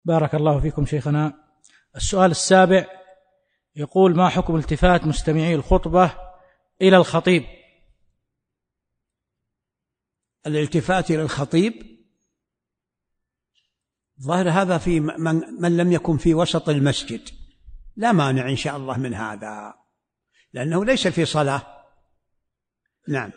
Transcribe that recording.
بارك الله فيكم شيخنا. السؤال السابع يقول: ما حكم التفات مستمعي الخطبة إلى الخطيب؟ الالتفات إلى الخطيب ظاهر هذا في من لم يكن في وسط المسجد، لا مانع إن شاء الله من هذا، لأنه ليس في صلاة. نعم.